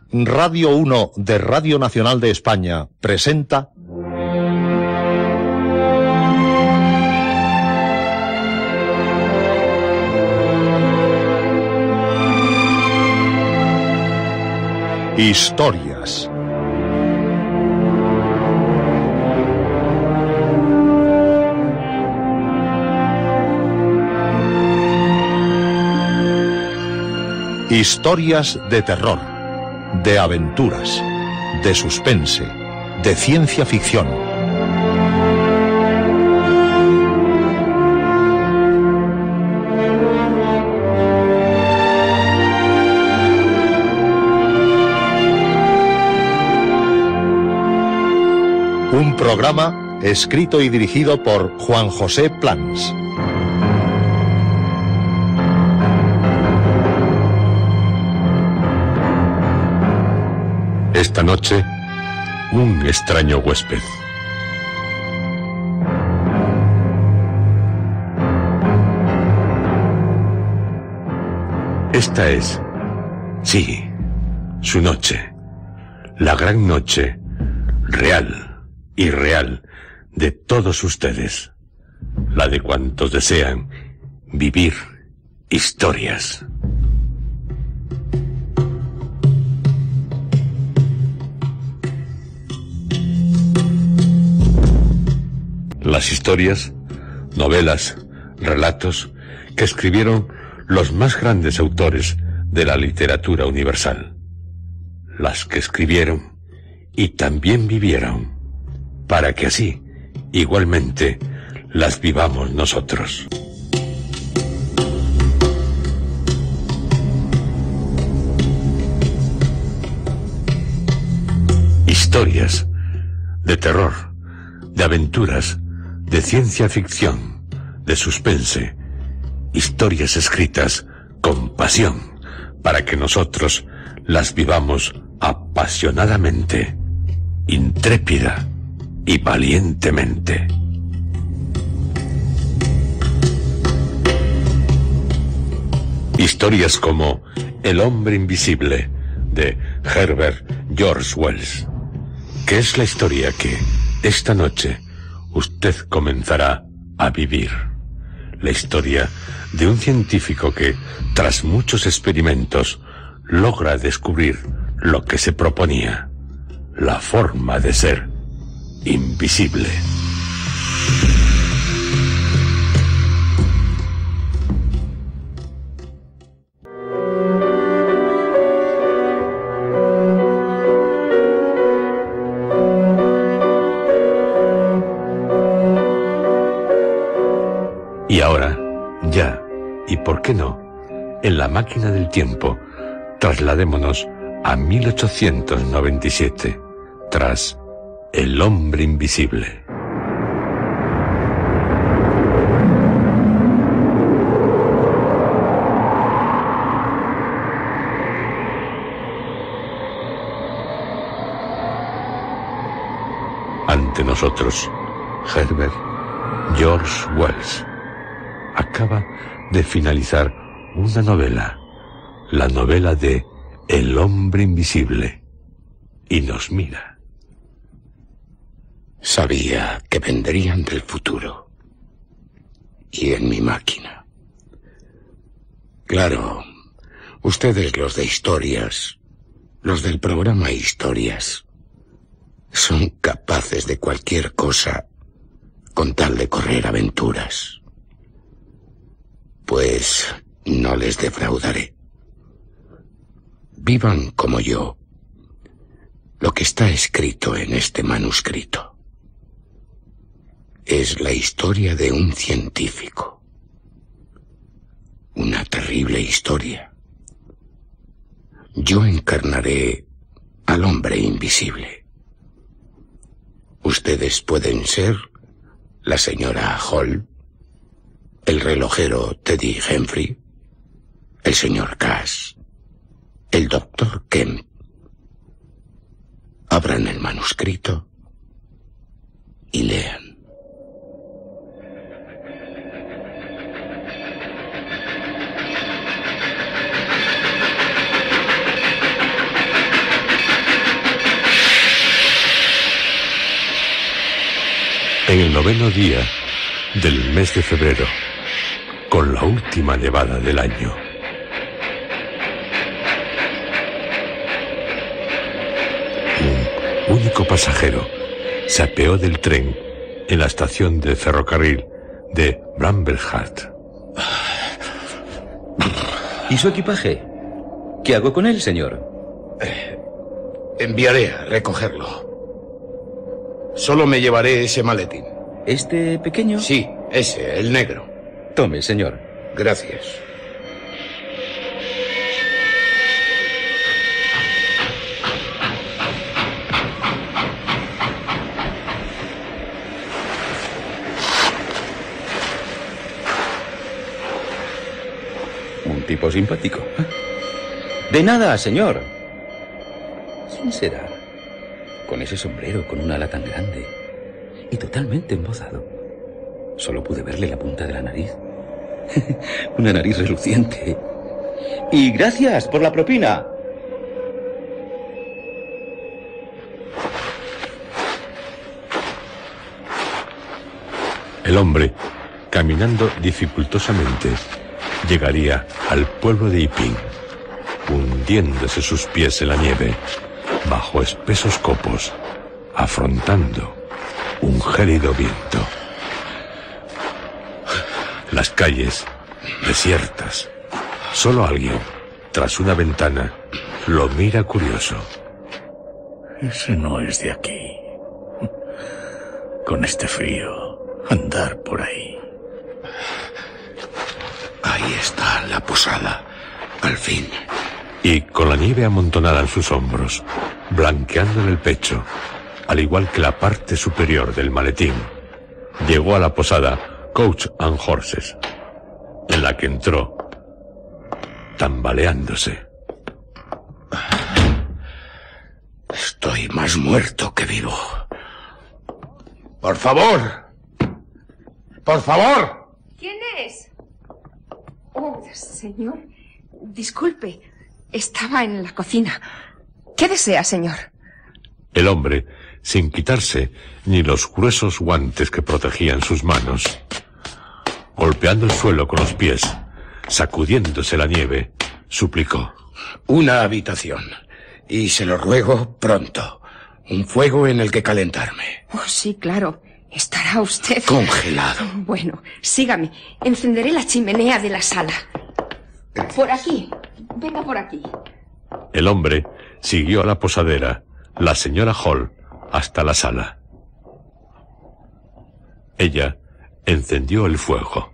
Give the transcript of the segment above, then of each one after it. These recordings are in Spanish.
Radio 1 de Radio Nacional de España presenta Historias. Historias de terror, de aventuras, de suspense, de ciencia ficción. Un programa escrito y dirigido por Juan José Plans. Esta noche, un extraño huésped. Esta es, sí, su noche. La gran noche, real, irreal, de todos ustedes. La de cuantos desean vivir historias. Las historias, novelas, relatos que escribieron los más grandes autores de la literatura universal. Las que escribieron y también vivieron, para que así, igualmente, las vivamos nosotros. Historias de terror, de aventuras, de ciencia ficción, de suspense, historias escritas con pasión, para que nosotros las vivamos apasionadamente, intrépida y valientemente. Historias como El hombre invisible, de Herbert George Wells, que es la historia que, esta noche, usted comenzará a vivir. La historia de un científico que, tras muchos experimentos, logra descubrir lo que se proponía: la forma de ser invisible. Y ahora, ya, y por qué no, en la máquina del tiempo, trasladémonos a 1897, tras El hombre invisible. Ante nosotros, Herbert George Wells acaba de finalizar una novela, la novela de El hombre invisible, y nos mira. Sabía que vendrían del futuro, y en mi máquina. Claro, ustedes, los de historias, los del programa Historias, son capaces de cualquier cosa con tal de correr aventuras. Pues no les defraudaré. Vivan como yo lo que está escrito en este manuscrito. Es la historia de un científico. Una terrible historia. Yo encarnaré al hombre invisible. Ustedes pueden ser la señora Hall, el relojero Teddy Humphrey, el señor Cash, el doctor Kemp. Abran el manuscrito y lean. En el 9º día del mes de febrero, con la última nevada del año, un único pasajero se apeó del tren en la estación de ferrocarril de Brambleheart. ¿Y su equipaje? ¿Qué hago con él, señor? Enviaré a recogerlo. Solo me llevaré ese maletín. ¿Este pequeño? Sí, ese, el negro. Tome, señor. Gracias. Un tipo simpático. De nada, señor. ¿Quién será? Con ese sombrero, con una ala tan grande y totalmente embozado. Solo pude verle la punta de la nariz. Una nariz reluciente. Y gracias por la propina. El hombre, caminando dificultosamente, llegaría al pueblo de Iping, hundiéndose sus pies en la nieve, bajo espesos copos, afrontando un gélido viento. Las calles, desiertas. Solo alguien, tras una ventana, lo mira curioso. Ese no es de aquí. Con este frío, andar por ahí. Ahí está la posada, al fin. Y con la nieve amontonada en sus hombros, blanqueándole el pecho, al igual que la parte superior del maletín, llegó a la posada Coach and Horses, en la que entró, tambaleándose. Estoy más muerto que vivo. ¡Por favor! ¡Por favor! ¿Quién es? Oh, señor. Disculpe. Estaba en la cocina. ¿Qué desea, señor? El hombre, sin quitarse ni los gruesos guantes que protegían sus manos, golpeando el suelo con los pies, sacudiéndose la nieve, suplicó. Una habitación. Y se lo ruego pronto. Un fuego en el que calentarme. Oh, sí, claro. Estará usted... Congelado. Bueno, sígame. Encenderé la chimenea de la sala. Por aquí. Venga por aquí. El hombre siguió a la posadera, la señora Hall, hasta la sala. Ella encendió el fuego.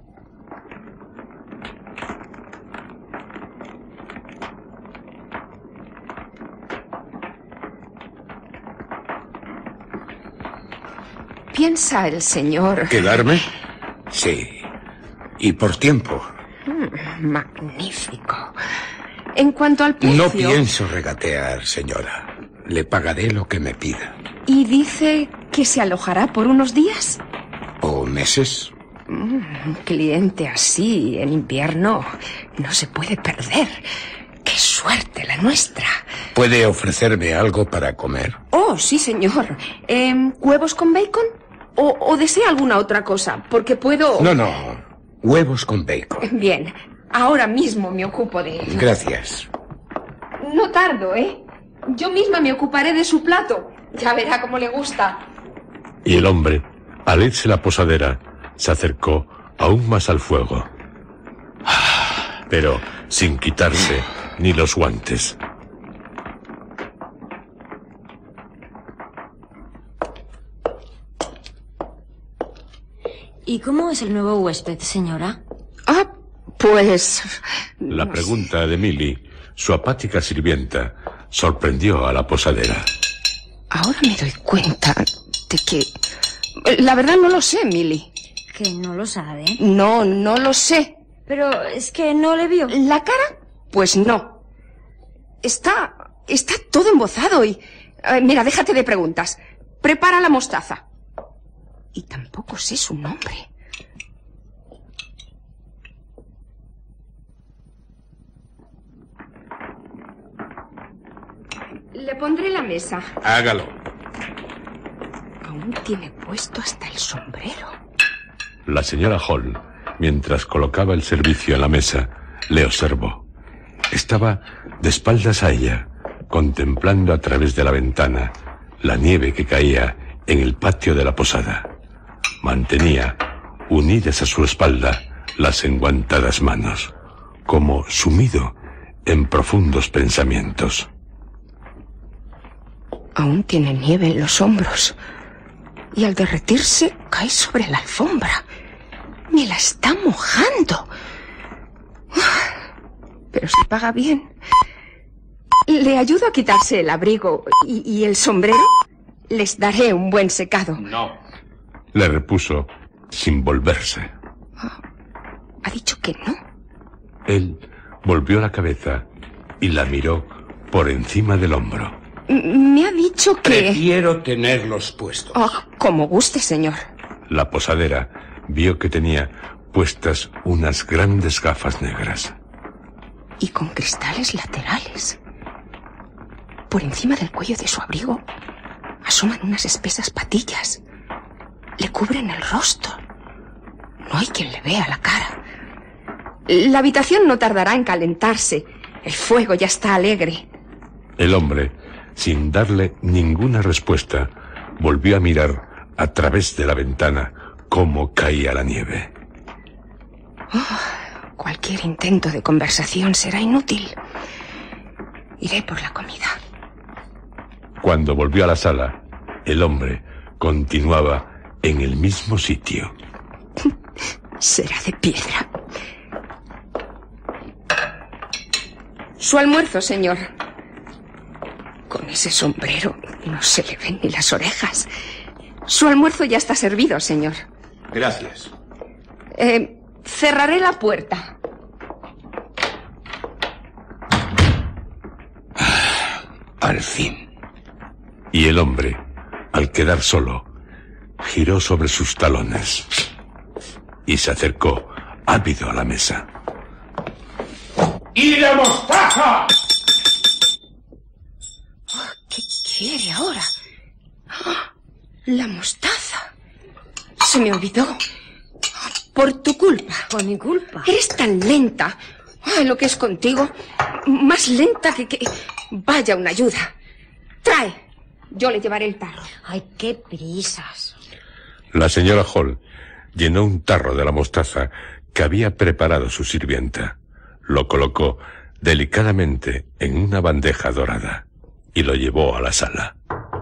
¿Piensa el señor... ¿Quedarme? Sí. Y por tiempo. Magnífico. En cuanto al precio... No pienso regatear, señora. Le pagaré lo que me pida. ¿Y dice que se alojará por unos días? ¿O meses? Un cliente así, en invierno, no se puede perder. ¡Qué suerte la nuestra! ¿Puede ofrecerme algo para comer? Oh, sí, señor. ¿Huevos con bacon? ¿O desea alguna otra cosa? Porque puedo... No. Huevos con bacon. Bien. Ahora mismo me ocupo de ello. Gracias. No tardo, ¿eh? Yo misma me ocuparé de su plato. Ya verá cómo le gusta. Y el hombre, al irse la posadera, se acercó aún más al fuego. Pero sin quitarse ni los guantes. ¿Y cómo es el nuevo huésped, señora? Ah, pues... La pregunta de Millie, su apática sirvienta, sorprendió a la posadera. Ahora me doy cuenta de que... La verdad no lo sé, Millie. ¿Que no lo sabe? No lo sé. Pero es que no le vio. ¿La cara? Pues no. Está todo embozado y... mira, déjate de preguntas. Prepara la mostaza. Y tampoco sé su nombre. Le pondré la mesa. Hágalo. Aún tiene puesto hasta el sombrero. La señora Hall, mientras colocaba el servicio en la mesa, le observó. Estaba de espaldas a ella, contemplando a través de la ventana la nieve que caía en el patio de la posada. Mantenía unidas a su espalda las enguantadas manos, como sumido en profundos pensamientos. Aún tiene nieve en los hombros y al derretirse cae sobre la alfombra. Me la está mojando. Pero si paga bien. Le ayudo a quitarse el abrigo y el sombrero. Les daré un buen secado. No. Le repuso sin volverse. ¿Ha dicho que no? Él volvió la cabeza y la miró por encima del hombro. Me ha dicho que... Prefiero tenerlos puestos. Oh, como guste, señor. La posadera vio que tenía puestas unas grandes gafas negras. Y con cristales laterales. Por encima del cuello de su abrigo asoman unas espesas patillas. Le cubren el rostro. No hay quien le vea la cara. La habitación no tardará en calentarse. El fuego ya está alegre. El hombre, sin darle ninguna respuesta, volvió a mirar a través de la ventana cómo caía la nieve. Cualquier intento de conversación será inútil. Iré por la comida. Cuando volvió a la sala, el hombre continuaba en el mismo sitio. Será de piedra. Su almuerzo, señor. Con ese sombrero no se le ven ni las orejas. Su almuerzo ya está servido, señor. Gracias. Cerraré la puerta. Al fin. Y el hombre, al quedar solo, giró sobre sus talones y se acercó ávido a la mesa. ¡Y la mostaza! ¿Qué quiere ahora? La mostaza. Se me olvidó. Por tu culpa. Por mi culpa. Eres tan lenta. Lo que es contigo. Más lenta que... Vaya una ayuda. Trae. Yo le llevaré el tarro. Ay, qué prisas. La señora Hall llenó un tarro de la mostaza que había preparado su sirvienta. Lo colocó delicadamente en una bandeja dorada y lo llevó a la sala.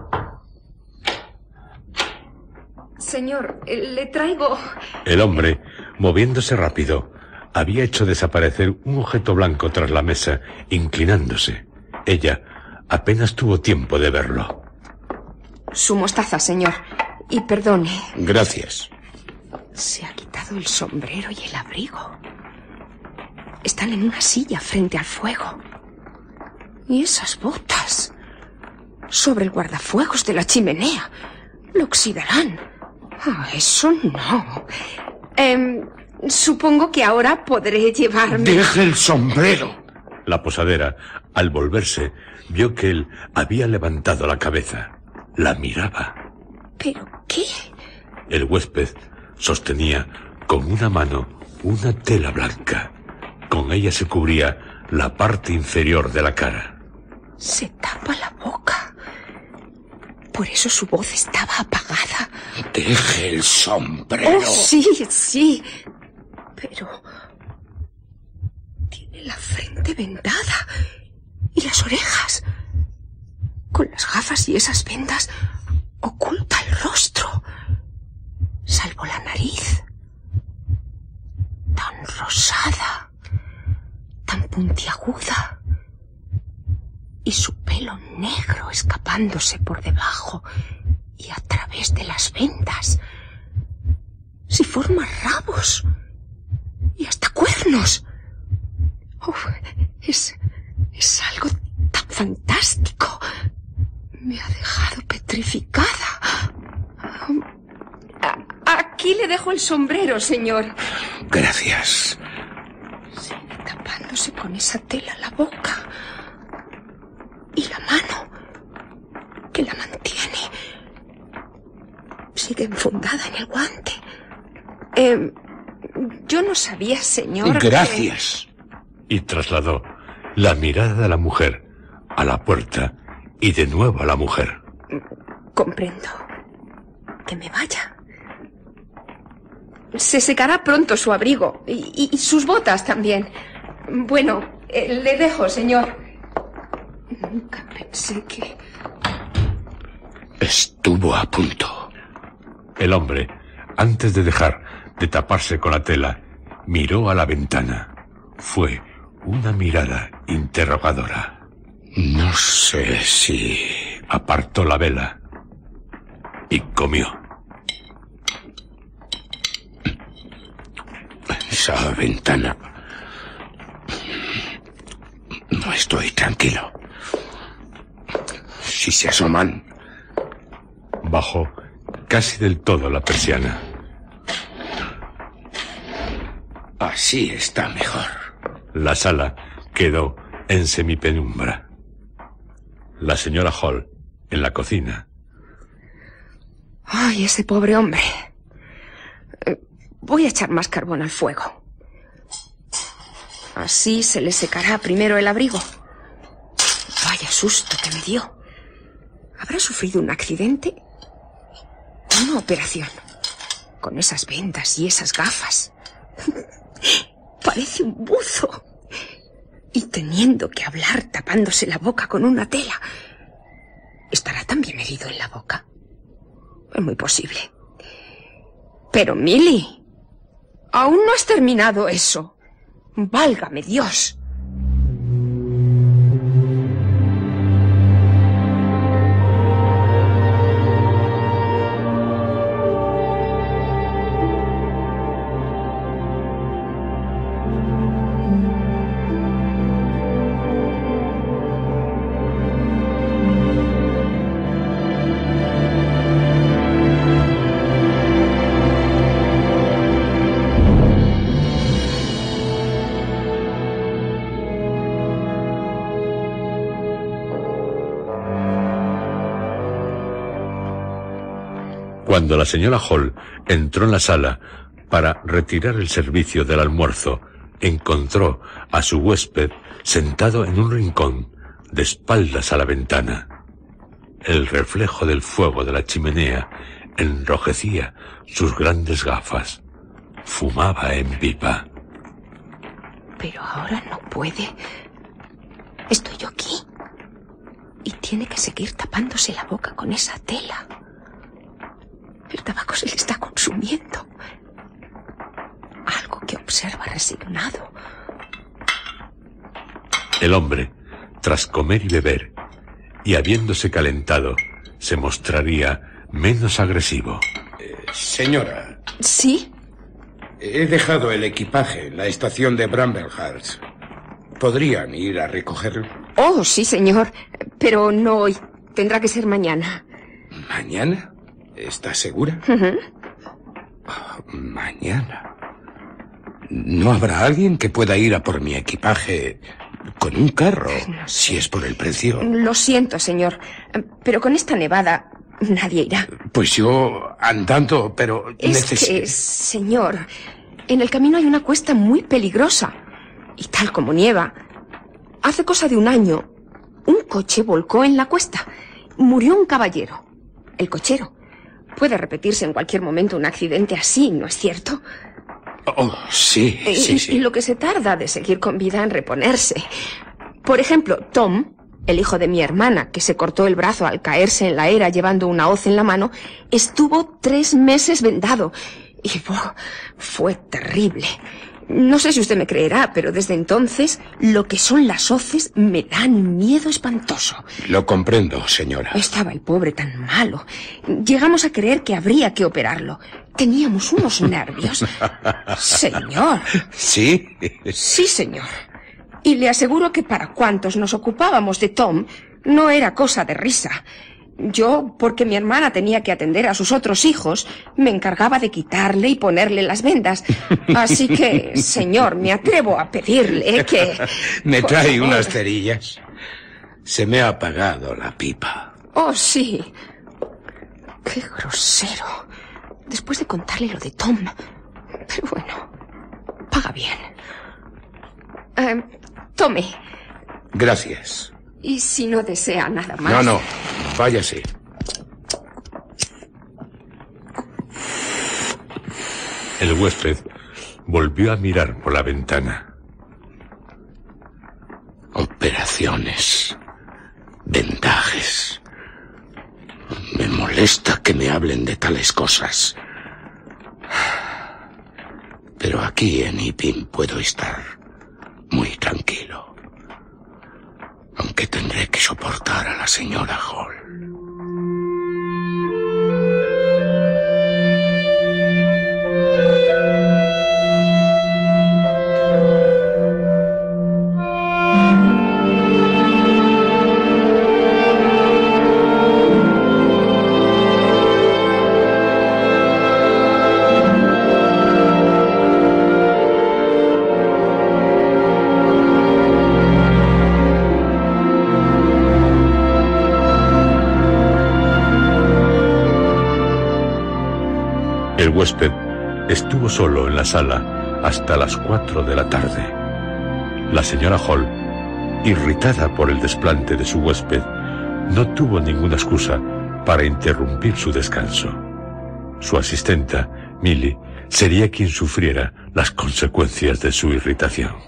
Señor, le traigo... El hombre, moviéndose rápido, había hecho desaparecer un objeto blanco tras la mesa, inclinándose. Ella apenas tuvo tiempo de verlo. Su mostaza, señor. Y perdone. Gracias. Se ha quitado el sombrero y el abrigo. Están en una silla frente al fuego. Y esas botas. Sobre el guardafuegos de la chimenea. Lo oxidarán. Eso no. Supongo que ahora podré llevarme... ¡Deje el sombrero! La posadera, al volverse, vio que él había levantado la cabeza. La miraba. ¿Pero qué? El huésped sostenía con una mano una tela blanca. Con ella se cubría la parte inferior de la cara. Se tapa la boca. Por eso su voz estaba apagada. ¡Deje el sombrero! Oh, sí, sí. Pero... tiene la frente vendada. Y las orejas. Con las gafas y esas vendas oculta el rostro. Salvo la nariz. Tan rosada. Tan puntiaguda. Y su pelo negro escapándose por debajo y a través de las vendas. Si forma rabos y hasta cuernos. Es algo tan fantástico. Me ha dejado petrificada. Aquí le dejo el sombrero, señor. Gracias. Sigue tapándose con esa tela la boca. Y la mano que la mantiene sigue enfundada en el guante. Yo no sabía, señor. Gracias. Y trasladó la mirada de la mujer a la puerta y de nuevo a la mujer. Comprendo. Que me vaya. Se secará pronto su abrigo y sus botas también. Bueno, le dejo, señor. Nunca pensé que... Estuvo a punto. El hombre, antes de dejar de taparse con la tela, miró a la ventana. Fue una mirada interrogadora. No sé si... Apartó la vela y comió. Esa ventana... No estoy tranquilo. Si se asoman... Bajó casi del todo la persiana. Así está mejor. La sala quedó en semipenumbra. La señora Hall, en la cocina. Ay, ese pobre hombre. Voy a echar más carbón al fuego. Así se le secará primero el abrigo. Vaya susto que me dio. ¿Habrá sufrido un accidente? Una operación. Con esas vendas y esas gafas. Parece un buzo. Y teniendo que hablar tapándose la boca con una tela. ¿Estará también herido en la boca? Es muy posible. Pero, Milly, aún no has terminado eso. ¡Válgame Dios! Cuando la señora Hall entró en la sala para retirar el servicio del almuerzo, encontró a su huésped sentado en un rincón, de espaldas a la ventana. El reflejo del fuego de la chimenea enrojecía sus grandes gafas. Fumaba en pipa. Pero ahora no puede. Estoy yo aquí. Y tiene que seguir tapándose la boca con esa tela. El tabaco se le está consumiendo. Algo que observa resignado. El hombre, tras comer y beber, y habiéndose calentado, se mostraría menos agresivo. Señora. ¿Sí? He dejado el equipaje en la estación de Bramblehurst. ¿Podrían ir a recogerlo? Oh, sí, señor. Pero no hoy. Tendrá que ser mañana. ¿Mañana? ¿Estás segura? Uh-huh. Mañana. ¿No habrá alguien que pueda ir a por mi equipaje con un carro, no sé. Si es por el precio? Lo siento, señor. Pero con esta nevada nadie irá. Pues yo andando, pero que, señor, en el camino hay una cuesta muy peligrosa. Y tal como nieva, hace cosa de un año, un coche volcó en la cuesta. Murió un caballero, el cochero. Puede repetirse en cualquier momento un accidente así, ¿no es cierto? Oh, sí, sí. Y lo que se tarda de seguir con vida en reponerse. Por ejemplo, Tom, el hijo de mi hermana, que se cortó el brazo al caerse en la era llevando una hoz en la mano, estuvo 3 meses vendado. Y fue terrible. No sé si usted me creerá, pero desde entonces lo que son las hoces me dan miedo espantoso. Lo comprendo, señora. Estaba el pobre tan malo. Llegamos a creer que habría que operarlo. Teníamos unos nervios. Señor. ¿Sí? Sí, señor. Y le aseguro que para cuantos nos ocupábamos de Tom, no era cosa de risa. Yo, porque mi hermana tenía que atender a sus otros hijos, me encargaba de quitarle y ponerle las vendas. Así que, señor, me atrevo a pedirle que... ¿Me trae unas cerillas? Se me ha apagado la pipa. Oh, sí. Qué grosero. después de contarle lo de Tom. Pero bueno, paga bien. Tome. Gracias. Y si no desea nada más... No, váyase. El huésped volvió a mirar por la ventana. Operaciones, vendajes. Me molesta que me hablen de tales cosas. Pero aquí en Ipin puedo estar muy tranquilo. Aunque tendré que soportar a la señora Hall. El huésped estuvo solo en la sala hasta las 4 de la tarde. La señora Hall, irritada por el desplante de su huésped, no tuvo ninguna excusa para interrumpir su descanso. Su asistenta, Millie, sería quien sufriera las consecuencias de su irritación.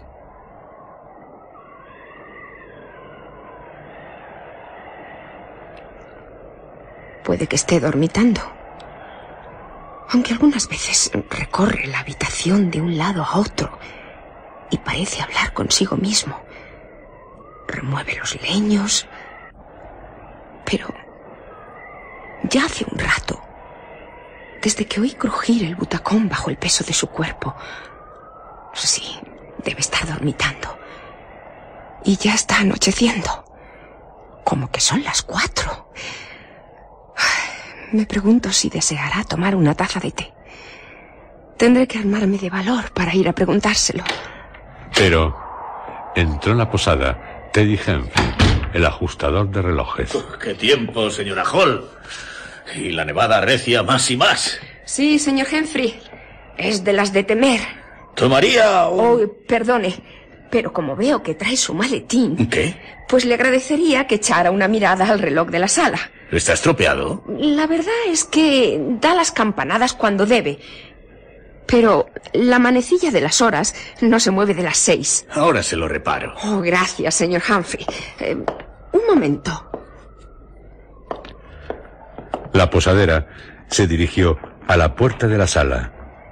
Puede que esté dormitando. Aunque algunas veces recorre la habitación de un lado a otro y parece hablar consigo mismo. Remueve los leños. Pero ya hace un rato, desde que oí crujir el butacón bajo el peso de su cuerpo. Sí, debe estar dormitando. Y ya está anocheciendo. Como que son las 4. Me pregunto si deseará tomar una taza de té. Tendré que armarme de valor para ir a preguntárselo. Pero entró en la posada Teddy Humphrey, el ajustador de relojes. ¡Qué tiempo, señora Hall! Y la nevada arrecia más y más. Sí, señor Humphrey. Es de las de temer. ¿Tomaría un...? Oh, perdone, pero como veo que trae su maletín... ¿Qué? Pues le agradecería que echara una mirada al reloj de la sala. ¿Está estropeado? La verdad es que da las campanadas cuando debe. Pero la manecilla de las horas no se mueve de las 6. Ahora se lo reparo. Oh, gracias, señor Humphrey. Un momento. La posadera se dirigió a la puerta de la sala.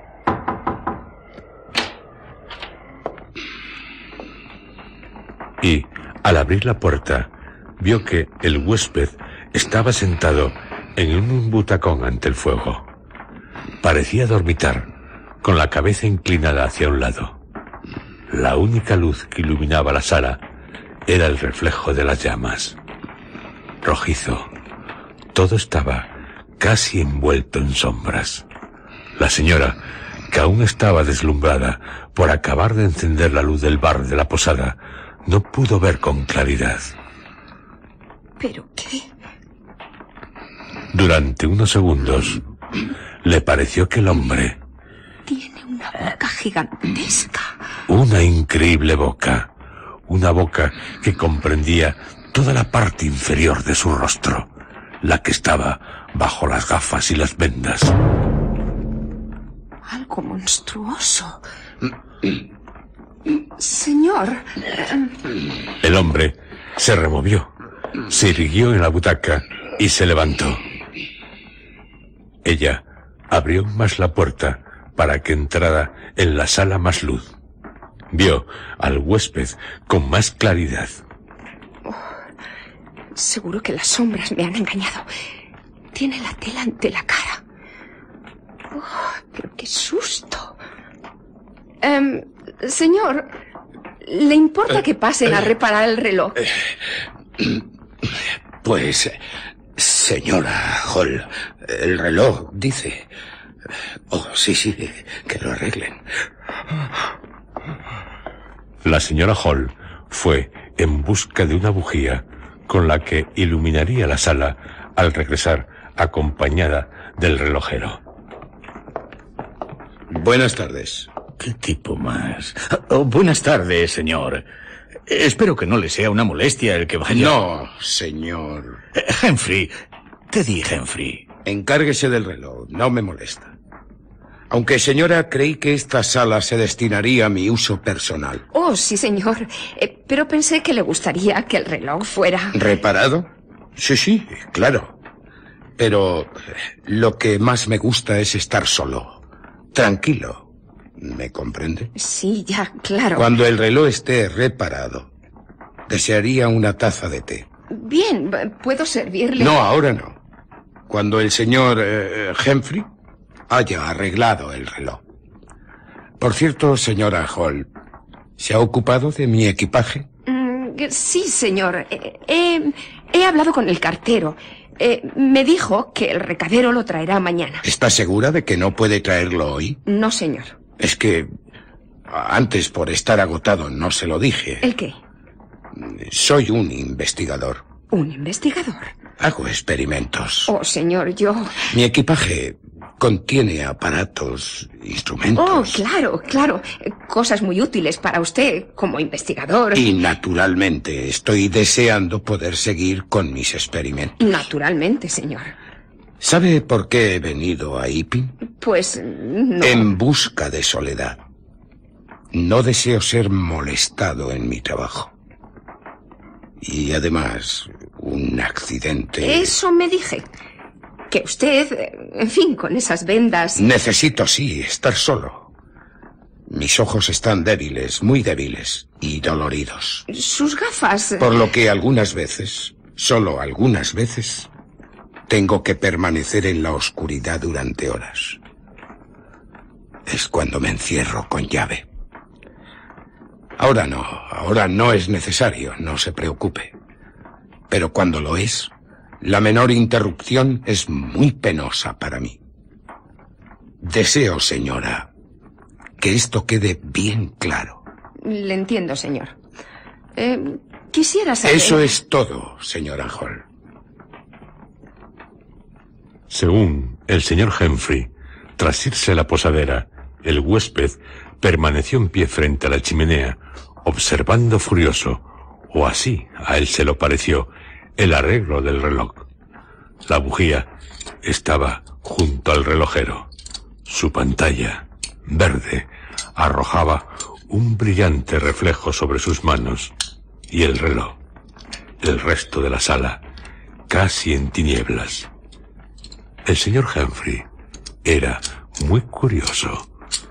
Y, al abrir la puerta, vio que el huésped estaba sentado en un butacón ante el fuego. Parecía dormitar, con la cabeza inclinada hacia un lado. La única luz que iluminaba la sala era el reflejo de las llamas. Rojizo. Todo estaba casi envuelto en sombras. La señora, que aún estaba deslumbrada por acabar de encender la luz del bar de la posada, no pudo ver con claridad. ¿Pero qué? Durante unos segundos, le pareció que el hombre... Tiene una boca gigantesca. Una increíble boca. Una boca que comprendía toda la parte inferior de su rostro, la que estaba bajo las gafas y las vendas. Algo monstruoso. Señor... El hombre se removió, se irguió en la butaca y se levantó. Ella abrió más la puerta para que entrara en la sala más luz. Vio al huésped con más claridad. Seguro que las sombras me han engañado. Tiene la tela ante la cara. Pero qué susto. Señor, ¿le importa que pasen a reparar el reloj? Pues, señora Hall, el reloj dice... Oh, sí, que lo arreglen. La señora Hall fue en busca de una bujía con la que iluminaría la sala al regresar acompañada del relojero. Buenas tardes. ¿Qué tipo más? Oh, buenas tardes, señor. Espero que no le sea una molestia el que vaya... No, señor. Humphrey. Teddy Humphrey. Encárguese del reloj, no me molesta. Aunque, señora, creí que esta sala se destinaría a mi uso personal. Oh, sí, señor. Pero pensé que le gustaría que el reloj fuera... ¿Reparado? Sí, claro. Pero lo que más me gusta es estar solo, tranquilo. ¿Me comprende? Sí, ya, claro. Cuando el reloj esté reparado, desearía una taza de té. Bien, ¿puedo servirle? No, ahora no. Cuando el señor Humphrey haya arreglado el reloj. Por cierto, señora Hall, ¿se ha ocupado de mi equipaje? Sí, señor. He hablado con el cartero. Me dijo que el recadero lo traerá mañana. ¿Está segura de que no puede traerlo hoy? No, señor. Es que antes, por estar agotado, no se lo dije. ¿El qué? Soy un investigador. ¿Un investigador? Hago experimentos. Oh, señor, yo... Mi equipaje contiene aparatos, instrumentos... Oh, claro. Cosas muy útiles para usted como investigador. Y naturalmente estoy deseando poder seguir con mis experimentos. Naturalmente, señor. ¿Sabe por qué he venido a Iping? Pues no. En busca de soledad. No deseo ser molestado en mi trabajo. Y además, un accidente... Eso me dije. Que usted, en fin, con esas vendas... Necesito, sí, estar solo. Mis ojos están débiles, muy débiles y doloridos. Sus gafas... Por lo que algunas veces, solo algunas veces, tengo que permanecer en la oscuridad durante horas. Es cuando me encierro con llave. Ahora no es necesario, no se preocupe. Pero cuando lo es, la menor interrupción es muy penosa para mí. Deseo, señora, que esto quede bien claro. Le entiendo, señor. Quisiera saber... Eso es todo, señora Hall. Según el señor Humphrey, tras irse a la posadera, el huésped permaneció en pie frente a la chimenea, observando furioso, o así a él se lo pareció, el arreglo del reloj. La bujía estaba junto al relojero. Su pantalla, verde, arrojaba un brillante reflejo sobre sus manos, y el reloj, el resto de la sala, casi en tinieblas. El señor Humphrey era muy curioso.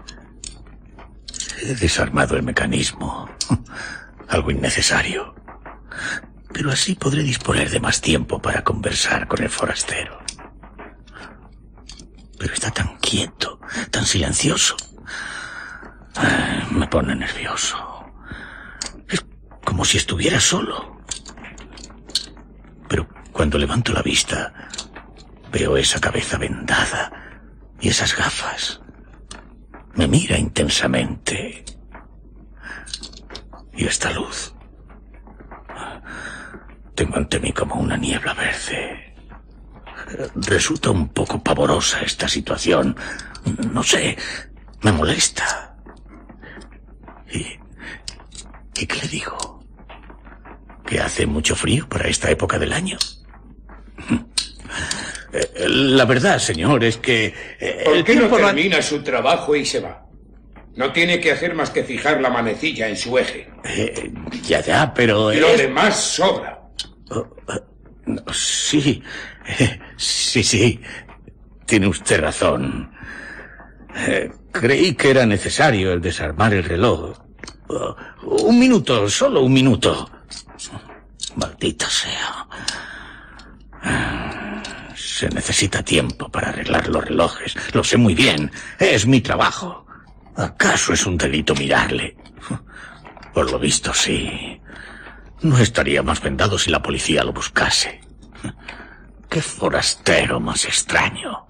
He desarmado el mecanismo. Algo innecesario. Pero así podré disponer de más tiempo para conversar con el forastero. Pero está tan quieto, tan silencioso. Me pone nervioso. Es como si estuviera solo. Pero cuando levanto la vista, veo esa cabeza vendada y esas gafas. Me mira intensamente. Y esta luz. Tengo ante mí como una niebla verde. Resulta un poco pavorosa esta situación. No sé, me molesta. ¿Y qué le digo? ¿Que hace mucho frío para esta época del año? La verdad, señor, es que... ¿Por qué no termina su trabajo y se va? No tiene que hacer más que fijar la manecilla en su eje. Ya, pero... Lo demás sobra. Sí. Tiene usted razón. Creí que era necesario el desarmar el reloj. Un minuto, solo un minuto. Maldita sea. Se necesita tiempo para arreglar los relojes. Lo sé muy bien. Es mi trabajo. ¿Acaso es un delito mirarle? Por lo visto, sí. No estaría más vendado si la policía lo buscase. ¡Qué forastero más extraño!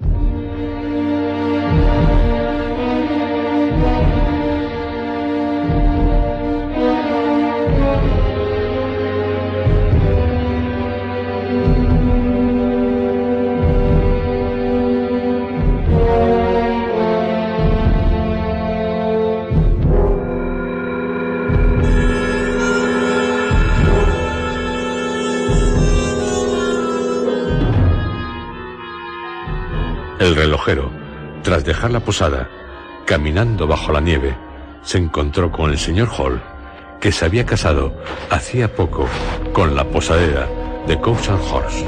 El relojero, tras dejar la posada, caminando bajo la nieve, se encontró con el señor Hall, que se había casado hacía poco con la posadera de Coach and Horse.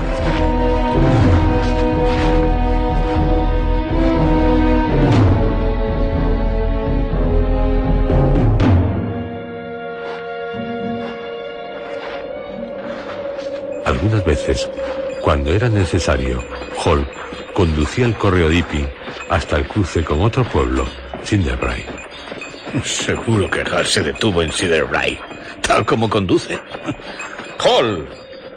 Algunas veces, cuando era necesario, Hall conducía el correo Dipping hasta el cruce con otro pueblo, Cinderbrae. Seguro que Hall se detuvo en Cinderbrae, tal como conduce. ¡Hall!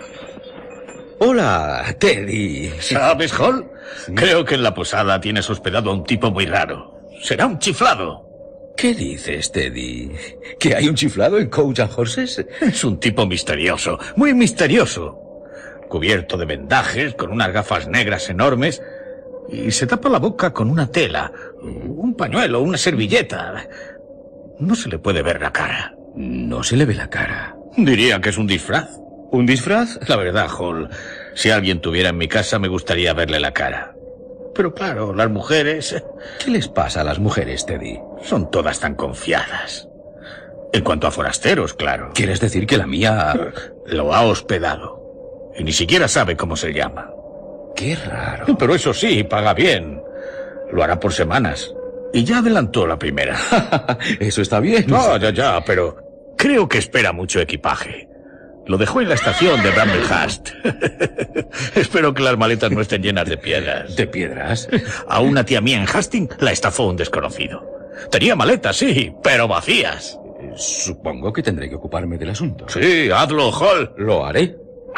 Hola, Teddy. ¿Sabes, Hall? Creo que en la posada tienes hospedado a un tipo muy raro. Será un chiflado. ¿Qué dices, Teddy? ¿Que hay un chiflado en Coach and Horses? Es un tipo misterioso, muy misterioso. Cubierto de vendajes, con unas gafas negras enormes, y se tapa la boca con una tela, un pañuelo, una servilleta. No se le puede ver la cara. No se le ve la cara. Diría que es un disfraz. ¿Un disfraz? La verdad, Hall, si alguien tuviera en mi casa me gustaría verle la cara. Pero claro, las mujeres... ¿Qué les pasa a las mujeres, Teddy? Son todas tan confiadas. En cuanto a forasteros, claro. ¿Quieres decir que la mía... Lo ha hospedado. Y ni siquiera sabe cómo se llama. Qué raro. Pero eso sí, paga bien. Lo hará por semanas. Y ya adelantó la primera. Eso está bien. No, ya, pero creo que espera mucho equipaje. Lo dejó en la estación de Bramblehurst. Espero que las maletas no estén llenas de piedras. ¿De piedras? A una tía mía en Hastings la estafó un desconocido. Tenía maletas, sí, pero vacías. Supongo que tendré que ocuparme del asunto. Sí, hazlo, Hall. Lo haré.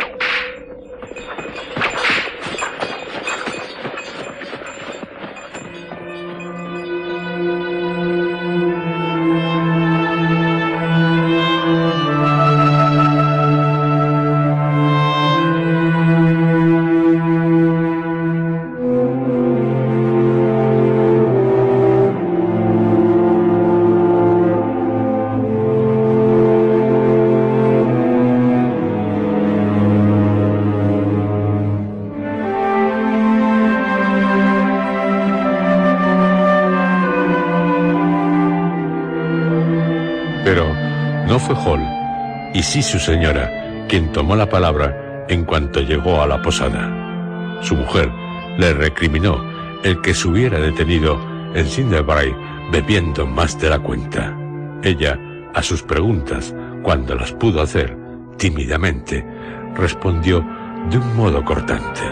Fue Hall, y sí su señora, quien tomó la palabra en cuanto llegó a la posada. Su mujer le recriminó el que se hubiera detenido en Cinderbrae bebiendo más de la cuenta. Ella, a sus preguntas, cuando las pudo hacer, tímidamente, respondió de un modo cortante.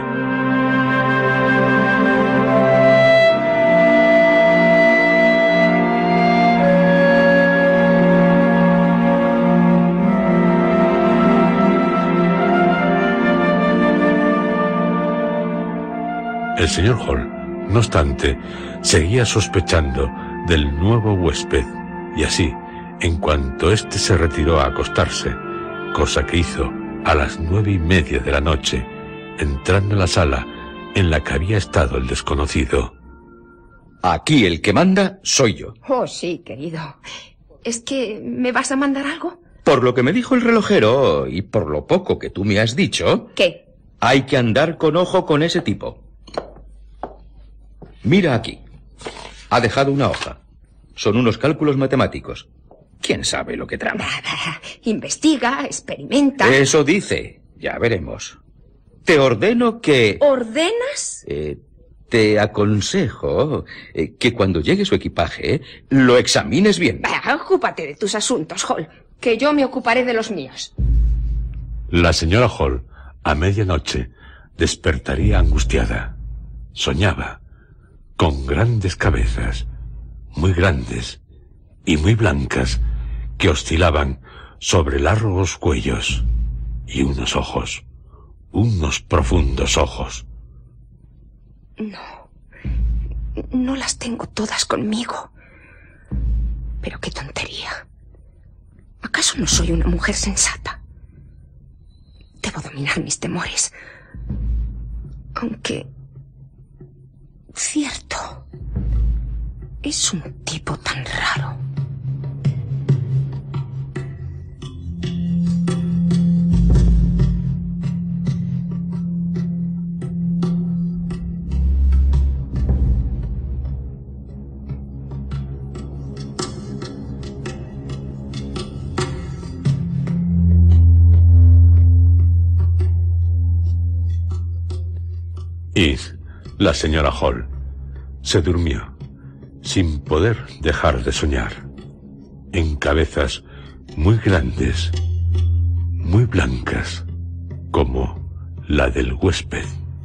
El señor Hall, no obstante, seguía sospechando del nuevo huésped, y así, en cuanto éste se retiró a acostarse, cosa que hizo a las 9:30 de la noche, entrando en la sala en la que había estado el desconocido. Aquí el que manda soy yo. Oh, sí, querido. ¿Es que me vas a mandar algo? Por lo que me dijo el relojero y por lo poco que tú me has dicho... ¿Qué? Hay que andar con ojo con ese tipo. Mira aquí. Ha dejado una hoja. Son unos cálculos matemáticos. ¿Quién sabe lo que trama? Investiga, experimenta. Eso dice. Ya veremos. Te ordeno que... ¿Ordenas? Te aconsejo que cuando llegue su equipaje lo examines bien. Ocúpate de tus asuntos, Hall, que yo me ocuparé de los míos. La señora Hall, a medianoche, despertaría angustiada. Soñaba con grandes cabezas, muy grandes y muy blancas, que oscilaban sobre largos cuellos y unos ojos, unos profundos ojos. No las tengo todas conmigo. Pero qué tontería. ¿Acaso no soy una mujer sensata? Debo dominar mis temores. Aunque... Cierto. Es un tipo tan raro. Y la señora Hall se durmió sin poder dejar de soñar en cabezas muy grandes, muy blancas, como la del huésped.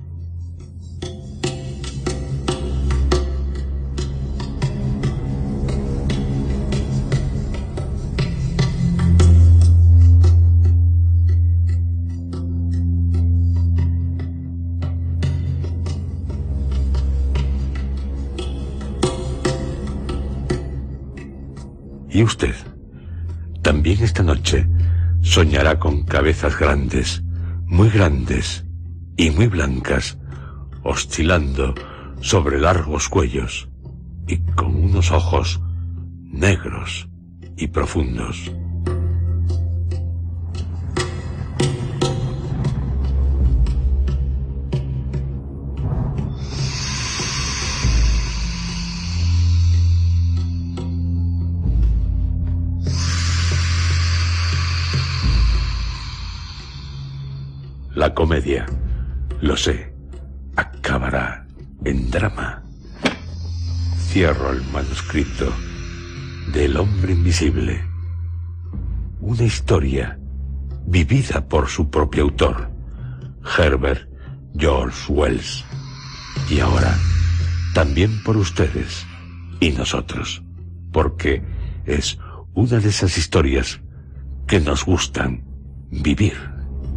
Y usted, también esta noche, soñará con cabezas grandes y muy blancas, oscilando sobre largos cuellos y con unos ojos negros y profundos. La comedia, lo sé, acabará en drama. Cierro el manuscrito del hombre invisible. Una historia vivida por su propio autor, Herbert George Wells. Y ahora, también por ustedes y nosotros, porque es una de esas historias que nos gustan vivir.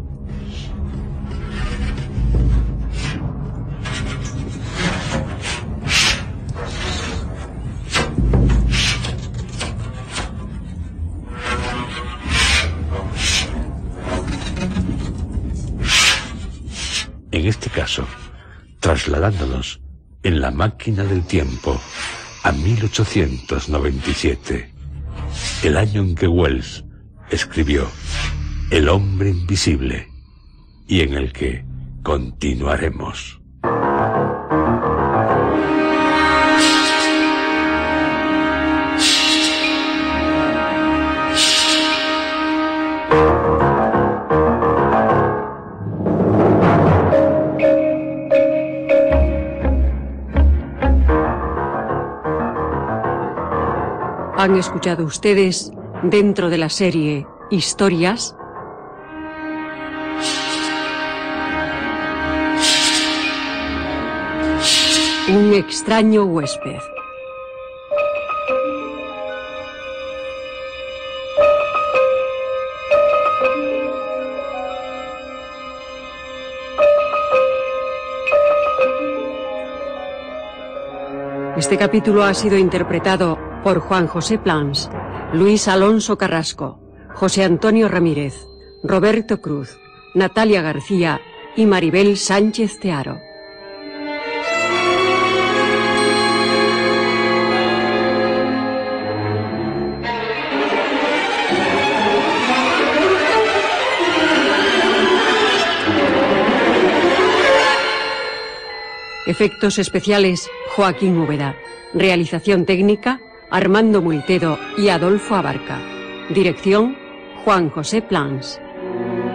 En este caso, trasladándonos en la máquina del tiempo a 1897, el año en que Wells escribió El hombre invisible, y en el que continuaremos. Han escuchado ustedes, dentro de la serie Historias, Un extraño huésped. Este capítulo ha sido interpretado por Juan José Plans, Luis Alonso Carrasco, José Antonio Ramírez, Roberto Cruz, Natalia García y Maribel Sánchez Tearo. Efectos especiales, Joaquín Úbeda. Realización técnica, Armando Multedo y Adolfo Abarca. Dirección, Juan José Plans.